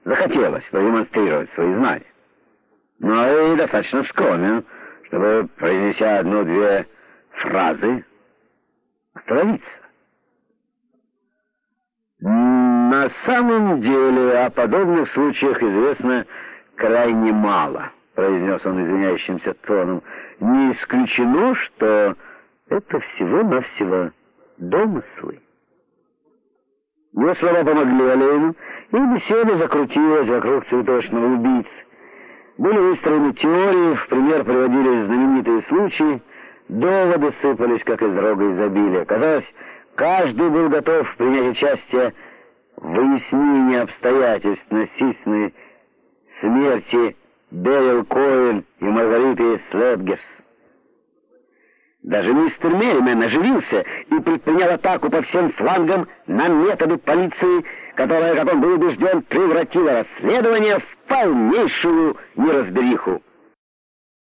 захотелось продемонстрировать свои знания. Но и достаточно скромен, чтобы, произнеся одну-две фразы, остановиться. На самом деле о подобных случаях известно крайне мало, произнес он извиняющимся тоном. Не исключено, что это всего-навсего домыслы. Его слова помогли Олейну, и беседа закрутилась вокруг цветочного убийцы. Были выстроены теории, в пример приводились знаменитые случаи, доводы сыпались, как из рога изобилия. Казалось, каждый был готов принять участие в выяснении обстоятельств насильственной смерти Берил Коэн и Маргариты Слетгерс. Даже мистер Мерримен оживился и предпринял атаку по всем флангам на методы полиции, которая, как он был убежден, превратила расследование в полнейшую неразбериху.